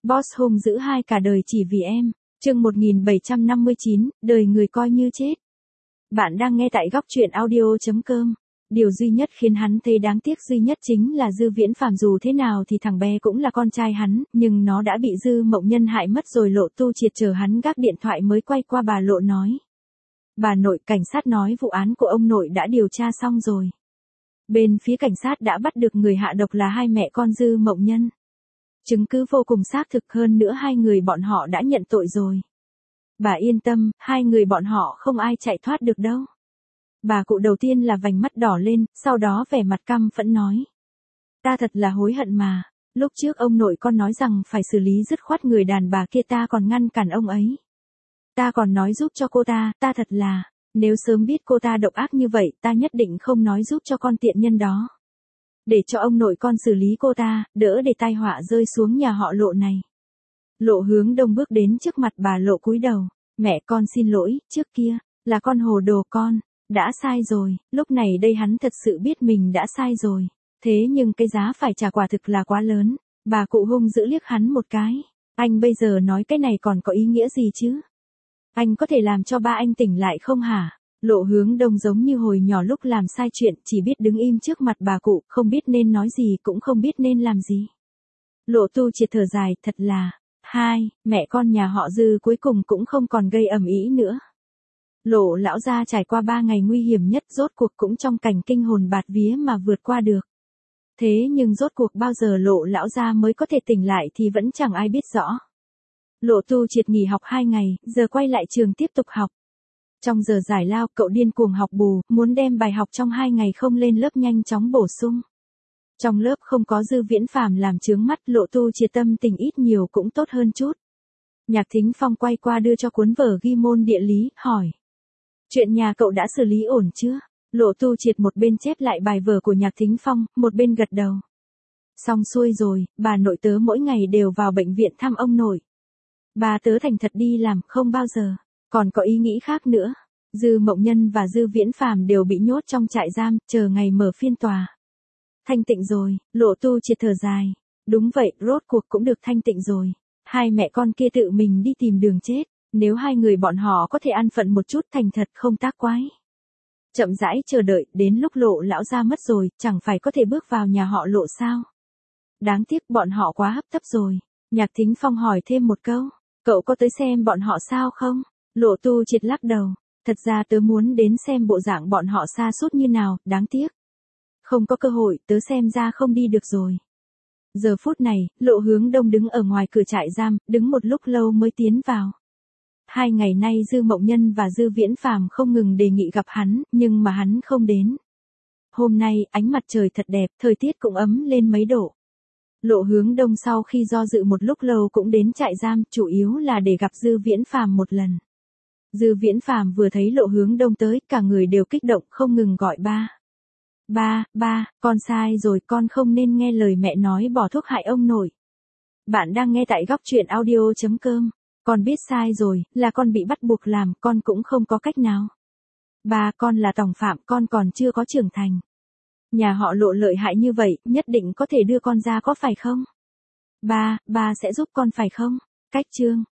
Boss hung dữ hai cả đời chỉ vì em. Chương 1759, đời người coi như chết. Bạn đang nghe tại góc truyện audio.com. Điều duy nhất khiến hắn thấy đáng tiếc duy nhất chính là Dư Viễn Phàm, dù thế nào thì thằng bé cũng là con trai hắn, nhưng nó đã bị Dư Mộng Nhân hại mất rồi. Lộ Tu Triệt chờ hắn gác điện thoại mới quay qua bà Lộ nói. Bà nội, cảnh sát nói vụ án của ông nội đã điều tra xong rồi. Bên phía cảnh sát đã bắt được người hạ độc là hai mẹ con Dư Mộng Nhân. Chứng cứ vô cùng xác thực, hơn nữa hai người bọn họ đã nhận tội rồi. Bà yên tâm, hai người bọn họ không ai chạy thoát được đâu. Bà cụ đầu tiên là vành mắt đỏ lên, sau đó vẻ mặt căm phẫn nói. Ta thật là hối hận mà, lúc trước ông nội con nói rằng phải xử lý dứt khoát người đàn bà kia, ta còn ngăn cản ông ấy. Ta còn nói giúp cho cô ta thật là, nếu sớm biết cô ta độc ác như vậy, ta nhất định không nói giúp cho con tiện nhân đó. Để cho ông nội con xử lý cô ta, đỡ để tai họa rơi xuống nhà họ Lộ này. Lộ Hướng Đông bước đến trước mặt bà Lộ cúi đầu. Mẹ con xin lỗi, trước kia, là con hồ đồ, con đã sai rồi. Lúc này đây hắn thật sự biết mình đã sai rồi. Thế nhưng cái giá phải trả quả thực là quá lớn. Bà cụ hung dữ liếc hắn một cái. Anh bây giờ nói cái này còn có ý nghĩa gì chứ? Anh có thể làm cho ba anh tỉnh lại không hả? Lộ Hướng Đông giống như hồi nhỏ lúc làm sai chuyện, chỉ biết đứng im trước mặt bà cụ, không biết nên nói gì cũng không biết nên làm gì. Lộ Tu Triệt thở dài, thật là, hai mẹ con nhà họ Dư cuối cùng cũng không còn gây ầm ĩ nữa. Lộ lão gia trải qua 3 ngày nguy hiểm nhất, rốt cuộc cũng trong cảnh kinh hồn bạt vía mà vượt qua được. Thế nhưng rốt cuộc bao giờ Lộ lão gia mới có thể tỉnh lại thì vẫn chẳng ai biết rõ. Lộ Tu Triệt nghỉ học 2 ngày, giờ quay lại trường tiếp tục học. Trong giờ giải lao, cậu điên cuồng học bù, muốn đem bài học trong 2 ngày không lên lớp nhanh chóng bổ sung. Trong lớp không có Dư Viễn Phàm làm chướng mắt, Lộ Tu Triệt tâm tình ít nhiều cũng tốt hơn chút. Nhạc Thính Phong quay qua đưa cho cuốn vở ghi môn địa lý, hỏi. Chuyện nhà cậu đã xử lý ổn chưa? Lộ Tu Triệt một bên chép lại bài vở của Nhạc Thính Phong, một bên gật đầu. Xong xuôi rồi, bà nội tớ mỗi ngày đều vào bệnh viện thăm ông nội. Bà tớ thành thật đi làm, không bao giờ còn có ý nghĩ khác nữa. Dư Mộng Nhân và Dư Viễn Phàm đều bị nhốt trong trại giam, chờ ngày mở phiên tòa. Thanh tịnh rồi, Lộ Tu Triệt thở dài. Đúng vậy, rốt cuộc cũng được thanh tịnh rồi. Hai mẹ con kia tự mình đi tìm đường chết. Nếu hai người bọn họ có thể an phận một chút, thành thật không tác quái. Chậm rãi chờ đợi, đến lúc Lộ lão gia mất rồi, chẳng phải có thể bước vào nhà họ Lộ sao? Đáng tiếc bọn họ quá hấp tấp rồi. Nhạc Thính Phong hỏi thêm một câu. Cậu có tới xem bọn họ sao không? Lộ Tu Triệt lắc đầu. Thật ra tớ muốn đến xem bộ dạng bọn họ sa sút như nào, đáng tiếc. Không có cơ hội, tớ xem ra không đi được rồi. Giờ phút này, Lộ Hướng Đông đứng ở ngoài cửa trại giam, đứng một lúc lâu mới tiến vào. 2 ngày nay Dư Mộng Nhân và Dư Viễn Phàm không ngừng đề nghị gặp hắn, nhưng mà hắn không đến. Hôm nay, ánh mặt trời thật đẹp, thời tiết cũng ấm lên mấy độ. Lộ Hướng Đông sau khi do dự một lúc lâu cũng đến trại giam, chủ yếu là để gặp Dư Viễn Phàm một lần. Dư Viễn Phàm vừa thấy Lộ Hướng Đông tới, cả người đều kích động, không ngừng gọi ba. Ba, con sai rồi, con không nên nghe lời mẹ nói bỏ thuốc hại ông nội. Bạn đang nghe tại góc truyện audio.com. Con biết sai rồi, là con bị bắt buộc làm, con cũng không có cách nào. Ba, con là tòng phạm, con còn chưa có trưởng thành. Nhà họ Lộ lợi hại như vậy, nhất định có thể đưa con ra có phải không? Ba sẽ giúp con phải không? Cách chương.